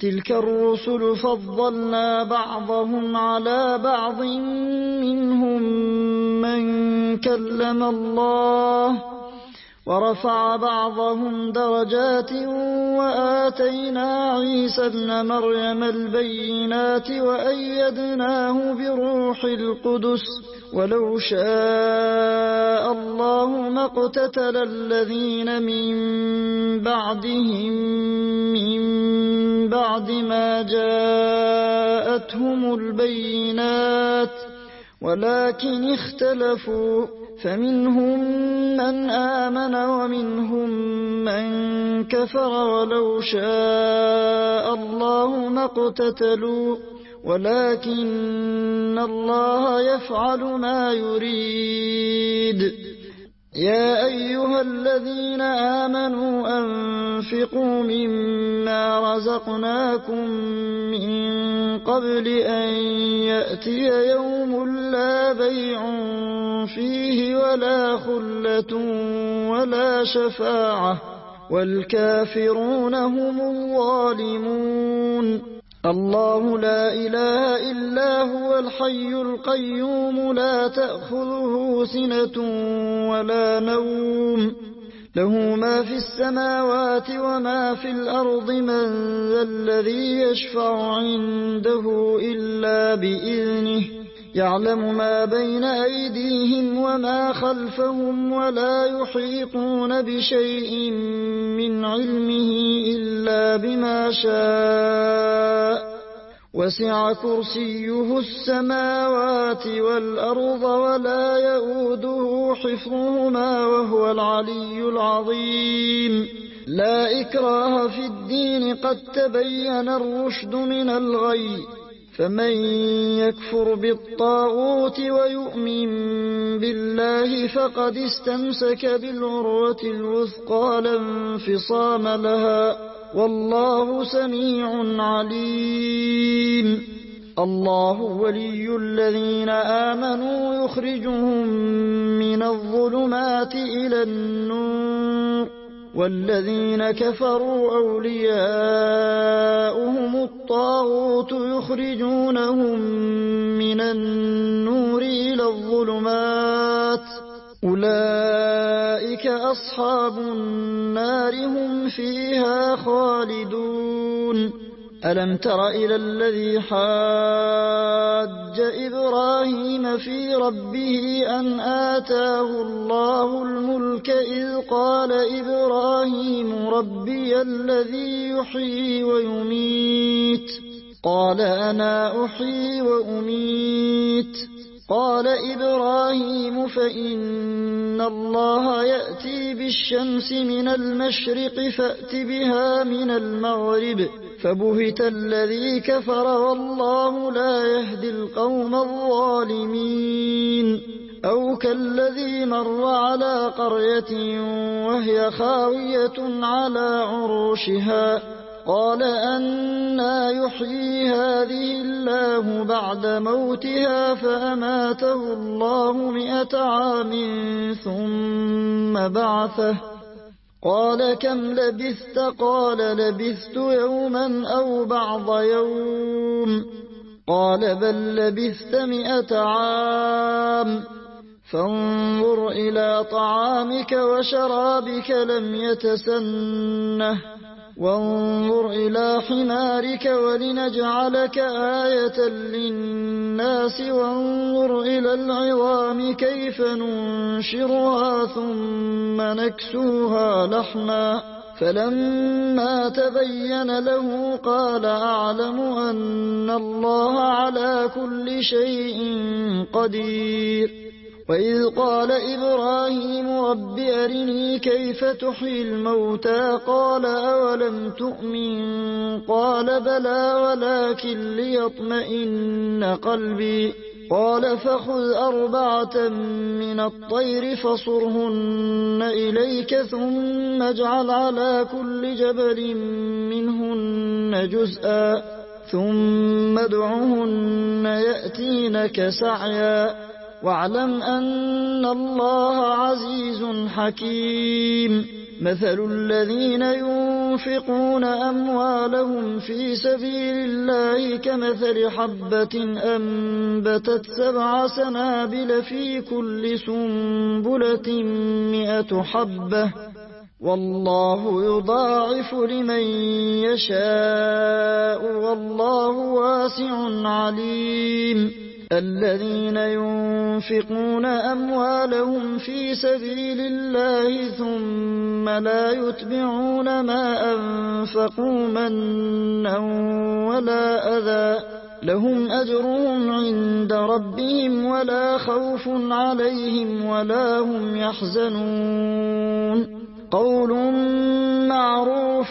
تلك الرسل فضلنا بعضهم على بعض منهم من كلم الله ورفع بعضهم درجات وآتينا عيسى ابن مريم البينات وأيدناه بروح القدس ولو شاء الله ما اقتتل الذين من بعدهم من بعد ما جاءتهم البينات ولكن اختلفوا فمنهم من آمن ومنهم من كفر ولو شاء الله ما اقتتلوا ولكن الله يفعل ما يريد. يا أيها الذين آمنوا أنفقوا مما رزقناكم من قبل أن يأتي يوم لا بيع فيه ولا خلة ولا شفاعة والكافرون هم الظالمون. الله لا إله إلا هو الحي القيوم لا تأخذه سنة ولا نوم له ما في السماوات وما في الأرض من ذا الذي يشفع عنده إلا بإذنه يعلم ما بين أيديهم وما خلفهم ولا يحيطون بشيء من علمه إلا بما شاء وسع كرسيه السماوات والأرض ولا يؤوده حفظهما وهو العلي العظيم. لا إكراه في الدين قد تبين الرشد من الغي فمن يكفر بالطاغوت ويؤمن بالله فقد استمسك بالعروة الوثقى لا انفصام لها والله سميع عليم. الله ولي الذين آمنوا يخرجهم من الظلمات إلى النور والذين كفروا أولياؤهم الطاغوت يخرجونهم من النور إلى الظلمات أولئك أصحاب النار هم فيها خالدون. ألم تر إلى الذي حاج إبراهيم في ربه أن آتاه الله الملك إذ قال إبراهيم ربي الذي يحيي ويميت قال أنا أحيي وأميت قال إبراهيم فإن الله يأتي بالشمس من المشرق فأت بها من المغرب فبهت الذي كفر والله لا يهدي القوم الظالمين. أو كالذي مر على قرية وهي خاوية على عروشها قال أنى يحيي هذه الله بعد موتها فأماته الله 100 عام ثم بعثه قال كم لبثت قال لبثت يوما أو بعض يوم قال بل لبثت 100 عام فانظر إلى طعامك وشرابك لم يتسنه وانظر إلى حمارك ولنجعلك آية للناس وانظر إلى العظام كيف ننشرها ثم نكسوها لحما فلما تبين له قال أعلم أن الله على كل شيء قدير. وإذ قال إبراهيم رب أرني كيف تحيي الموتى قال أولم تؤمن قال بلى ولكن ليطمئن قلبي قال فخذ 4 من الطير فصرهن إليك ثم اجعل على كل جبل منهن جزءا ثم ادعهن يأتينك سعيا واعلم أن الله عزيز حكيم. مثل الذين ينفقون أموالهم في سبيل الله كمثل حبة أنبتت 7 سنابل في كل سنبلة 100 حبة والله يضاعف لمن يشاء والله واسع عليم الذين ينفقون أموالهم في سبيل الله ثم لا يتبعون ما أنفقوا منا ولا أذى لهم أجرهم عند ربهم ولا خوف عليهم ولا هم يحزنون قول معروف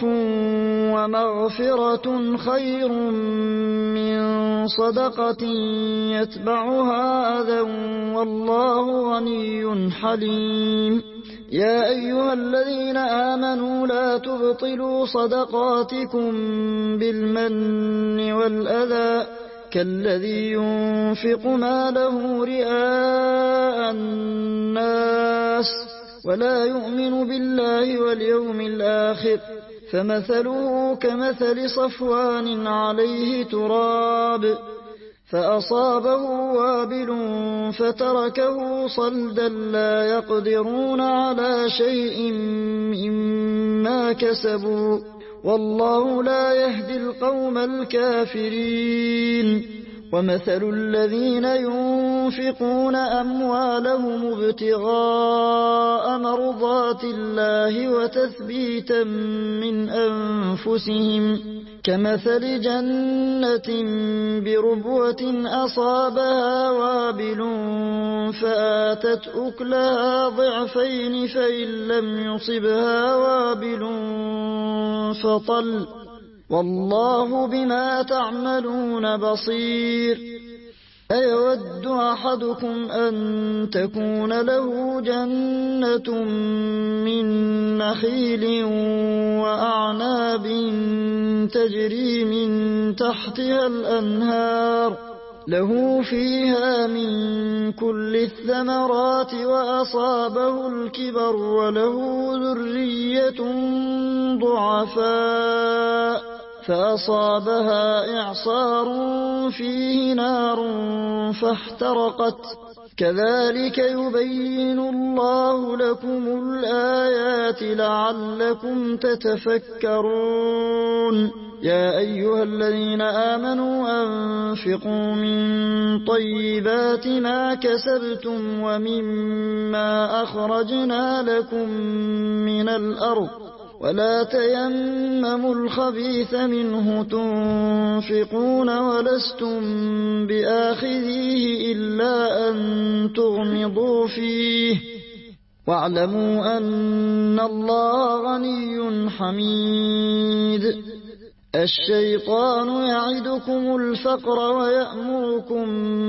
ومغفرة خير من صدقة يتبعها أذى والله غني حليم يا أيها الذين آمنوا لا تبطلوا صدقاتكم بالمن والأذى كالذي ينفق ماله رئاء الناس ولا يؤمن بالله واليوم الآخر فمثله كمثل صفوان عليه تراب فأصابه وابل فتركه صلدا لا يقدرون على شيء مما كسبوا والله لا يهدي القوم الكافرين ومثل الذين ينفقون أموالهم ابتغاء مرضات الله وتثبيتا من أنفسهم كمثل جنة بربوة أصابها وابل فآتت أكلها ضعفين فإن لم يصبها وابل فطل والله بما تعملون بصير أيود أحدكم أن تكون له جنة من نخيل وأعناب تجري من تحتها الأنهار له فيها من كل الثمرات وأصابه الكبر وله ذرية ضعفاء فأصابها إعصار فيه نار فاحترقت كذلك يبين الله لكم الآيات لعلكم تتفكرون يا أيها الذين آمنوا أنفقوا من طيبات ما كسبتم ومما أخرجنا لكم من الأرض ولا تيمموا الخبيث منه تنفقون ولستم بآخذيه إلا أن تغمضوا فيه واعلموا أن الله غني حميد الشيطان يعدكم الفقر ويأمركم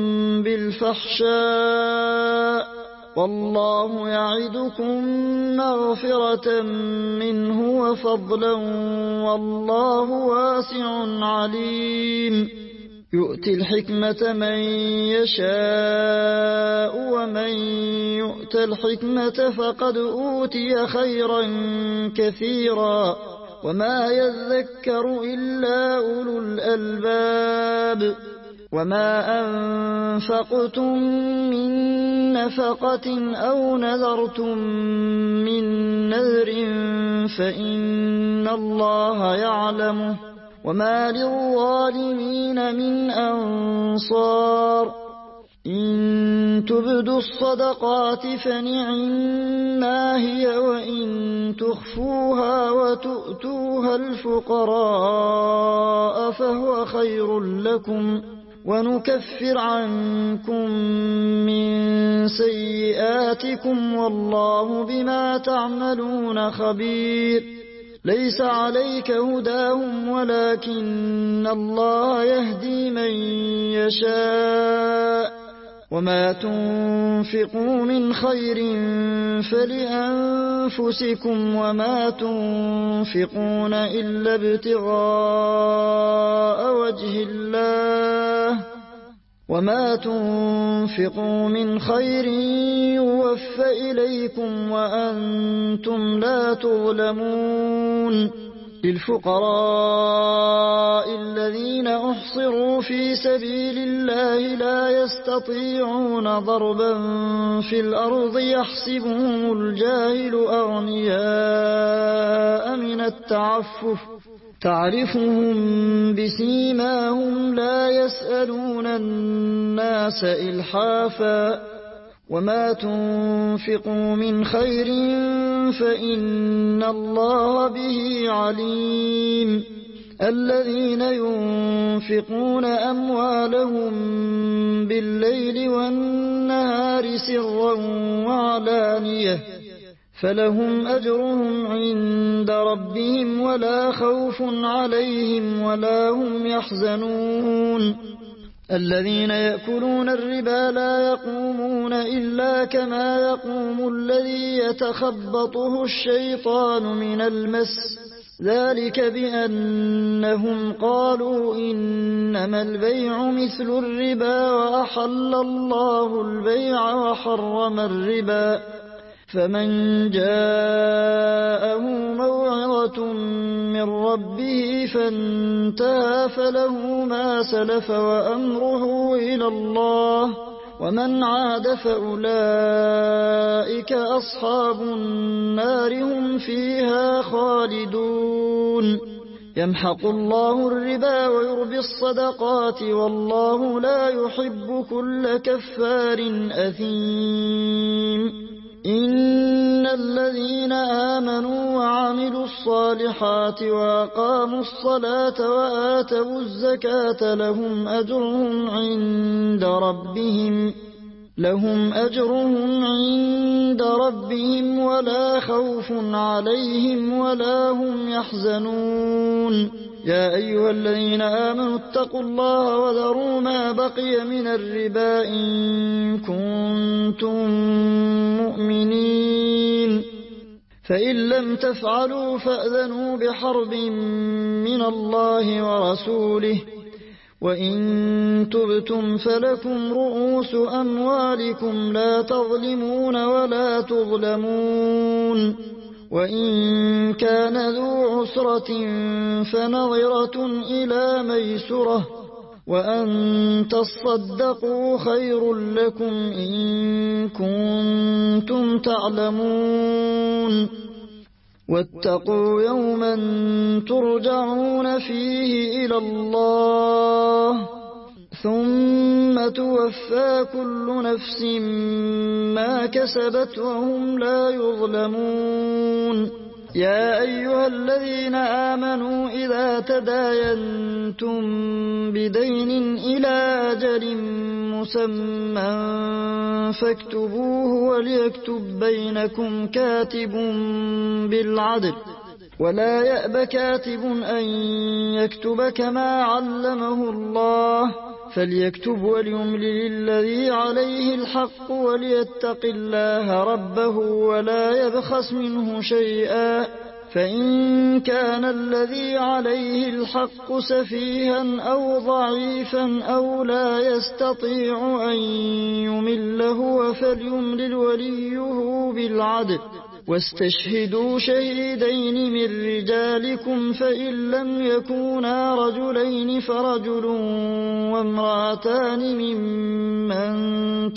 بالفحشاء والله يعدكم مغفرة منه وفضلا والله واسع عليم يؤتي الحكمة من يشاء ومن يؤت الحكمة فقد أوتي خيرا كثيرا وما يذكر إلا أولو الألباب وما أنفقتم من نفقة أو نذرتم من نذر فإن الله يعلمه وما للظالمين من أنصار إن تبدوا الصدقات فنعما هي وإن تخفوها وتؤتوها الفقراء فهو خير لكم ونكفر عنكم من سيئاتكم والله بما تعملون خبير ليس عليك هداهم ولكن الله يهدي من يشاء وما تنفقوا من خير فلأنفسكم وما تنفقون إلا ابتغاء وجه الله وما تنفقوا من خير يوفى إليكم وأنتم لا تظلمون للفقراء الذين أحصروا في سبيل الله لا يستطيعون ضربا في الأرض يحسبهم الجاهل أغنياء من التعفف تعرفهم بسيماهم لا يسألون الناس إلحافا وما تنفقوا من خير فإن الله به عليم الذين ينفقون أموالهم بالليل والنهار سرا وعلانية فلهم أجرهم عند ربهم ولا خوف عليهم ولا هم يحزنون الذين يأكلون الربا لا يقومون إلا كما يقوم الذي يتخبطه الشيطان من المس ذلك بأنهم قالوا إنما البيع مثل الربا وأحل الله البيع وحرم الربا فمن جاءه موعظة من ربه فانتهى فله ما سلف وأمره إلى الله ومن عاد فأولئك أصحاب النار هم فيها خالدون يمحق الله الربا ويربي الصدقات والله لا يحب كل كفار أثيم إن الذين آمنوا وعملوا الصالحات وأقاموا الصلاة وآتوا الزكاة لهم أجرهم عند ربهم ولا خوف عليهم ولا هم يحزنون يا أيها الذين آمنوا اتقوا الله وذروا ما بقي من الربا إن كنتم مؤمنين فإن لم تفعلوا فأذنوا بحرب من الله ورسوله وإن تبتم فلكم رؤوس أموالكم لا تظلمون ولا تظلمون وإن كان ذو عسرة فنظرة إلى ميسرة وأن تصدقوا خير لكم إن كنتم تعلمون واتقوا يوما ترجعون فيه إلى الله ثم توفى كل نفس ما كسبت وهم لا يظلمون يا أيها الذين آمنوا إذا تداينتم بدين إلى أجل مسمى فاكتبوه وليكتب بينكم كاتب بالعدل ولا يأب كاتب أن يكتب كما علمه الله فليكتب وليملل الذي عليه الحق وليتق الله ربه ولا يبخس منه شيئا فإن كان الذي عليه الحق سفيها أو ضعيفا أو لا يستطيع أن يمل هو فليملل وليه بالعدل واستشهدوا شهيدين من رجالكم فإن لم يكونا رجلين فرجل وامرأتان ممن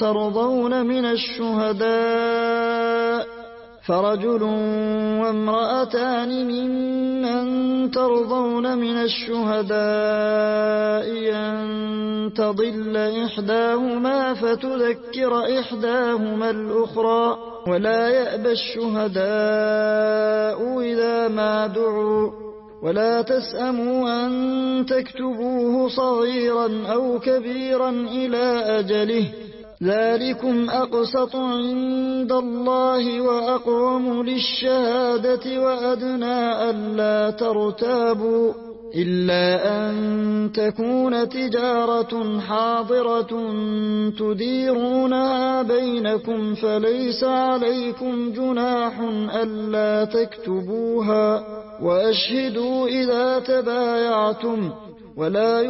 ترضون من الشهداء أن تضل إحداهما فتذكر إحداهما الأخرى ولا يأبى الشهداء إذا ما دعوا ولا تسأموا أن تكتبوه صغيرا أو كبيرا إلى أجله ذلكم أقسط عند الله وأقوم للشهادة وأدنى ألا ترتابوا إلا أن تكون تجارة حاضرة تديرونها بينكم فليس عليكم جناح ألا تكتبوها وأشهدوا إذا تبايعتم ولا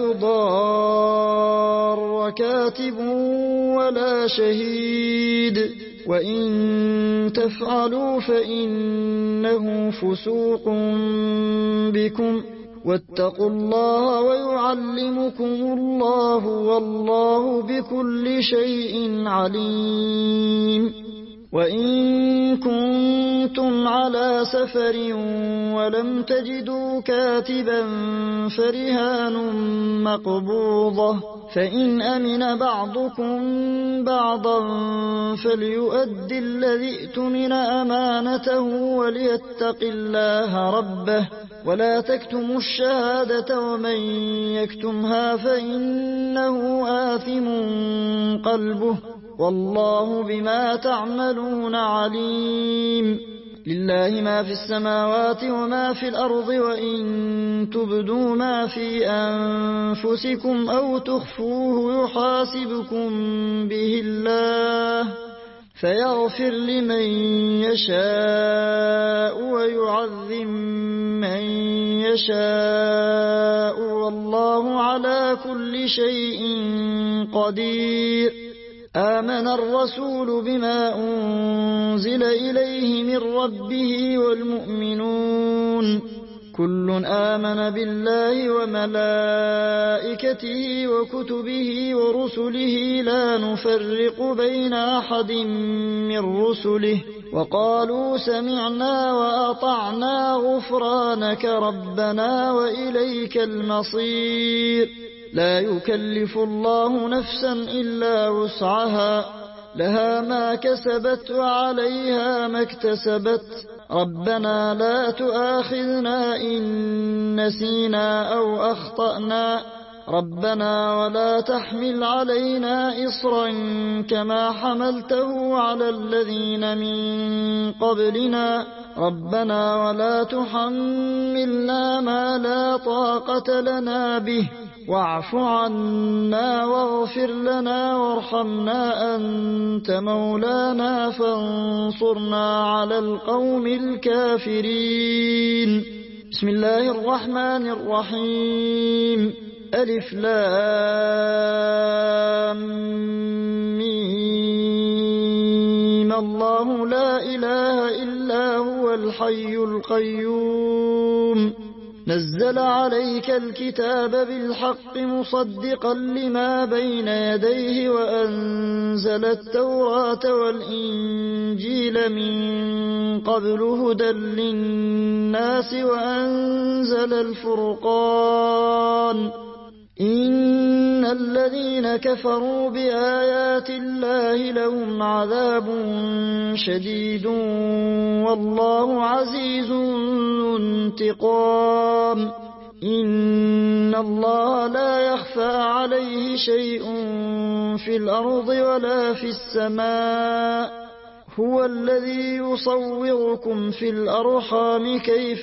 يضار كاتب ولا شهيد وإن تفعلوا فإنه فسوق بكم واتقوا الله ويعلمكم الله والله بكل شيء عليم وإن كنتم على سفر ولم تجدوا كاتبا فرهان مقبوضة فإن أمن بعضكم بعضا فليؤد الذي ائتمن أمانته وليتق الله ربه ولا تكتموا الشهادة ومن يكتمها فإنه آثم قلبه والله بما تعملون عليم لله ما في السماوات وما في الأرض وإن تبدوا ما في أنفسكم أو تخفوه يحاسبكم به الله فيغفر لمن يشاء ويعذب من يشاء والله على كل شيء قدير آمن الرسول بما أنزل إليه من ربه والمؤمنون كل آمن بالله وملائكته وكتبه ورسله لا نفرق بين أحد من رسله وقالوا سمعنا وأطعنا غفرانك ربنا وإليك المصير لا يكلف الله نفسا إلا وسعها لها ما كسبت وعليها ما اكتسبت ربنا لا تؤاخذنا إن نسينا أو أخطأنا ربنا ولا تحمل علينا إصرا كما حملته على الذين من قبلنا ربنا ولا تحملنا ما لا طاقة لنا به واعف عنا واغفر لنا وارحمنا أنت مولانا فانصرنا على القوم الكافرين بسم الله الرحمن الرحيم ألف لام ميم الله لا إله إلا هو الحي القيوم نزل عليك الكتاب بالحق مصدقا لما بين يديه وأنزل التوراة والإنجيل من قبل هدى للناس وأنزل الفرقان إن الذين كفروا بآيات الله لهم عذاب شديد والله عزيز ذو انتقام إن الله لا يخفى عليه شيء في الأرض ولا في السماء هو الذي يصوركم في الأرحام كيف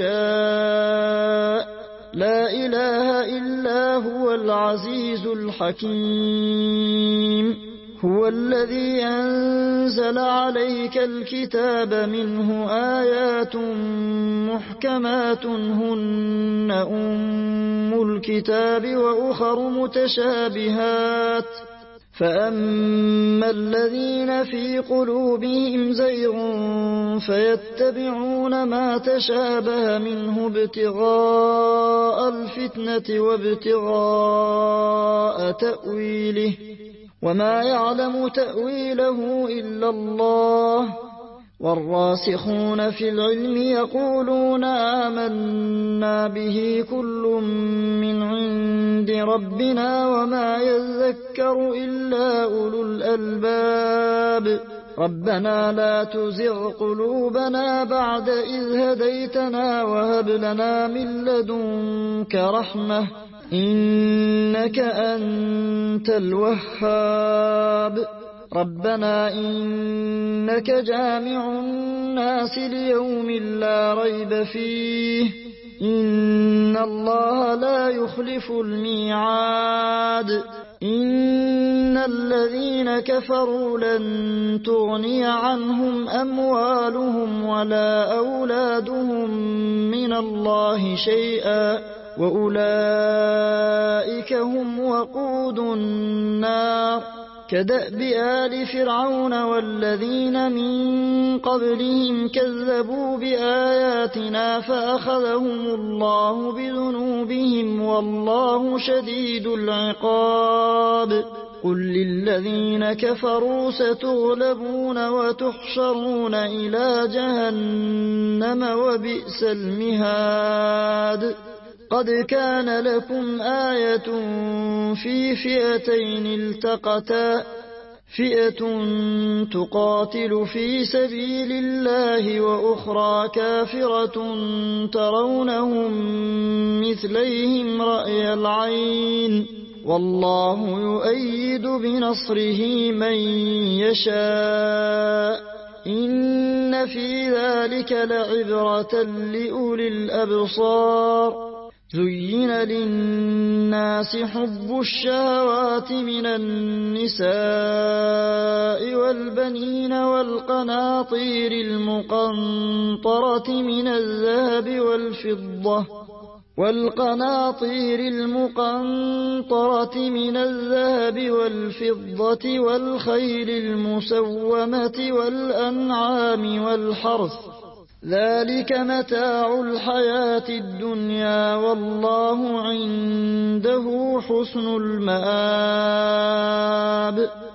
يشاء لا إله إلا هو العزيز الحكيم هو الذي أنزل عليك الكتاب منه آيات محكمات هن أم الكتاب وأخر متشابهات فأما الذين في قلوبهم زيغ فيتبعون ما تشابه منه ابتغاء الفتنة وابتغاء تأويله وما يعلم تأويله إلا الله والراسخون في العلم يقولون آمنا به كل من عند ربنا وما يذكر إلا أولو الألباب ربنا لا تزغ قلوبنا بعد إذ هديتنا وهب لنا من لدنك رحمة إنك أنت الوهاب ربنا إنك جامع الناس ليوم لا ريب فيه إن الله لا يخلف الميعاد إن الذين كفروا لن تغني عنهم أموالهم ولا أولادهم من الله شيئا وأولئك هم وقود النار كدأب آل فرعون والذين من قبلهم كذبوا بآياتنا فأخذهم الله بذنوبهم والله شديد العقاب قل للذين كفروا ستغلبون وتحشرون إلى جهنم وبئس المهاد قد كان لكم آية في فئتين التقتا فئة تقاتل في سبيل الله وأخرى كافرة ترونهم مثليهم رأي العين والله يؤيد بنصره من يشاء إن في ذلك لعبرة لأولي الأبصار زين للناس حب الشهوات من النساء والبنين والقناطير المقنطرة من الذهب والفضة والخيل المسومة والأنعام والحرث ذلك متاع الحياة الدنيا والله عنده حسن المآب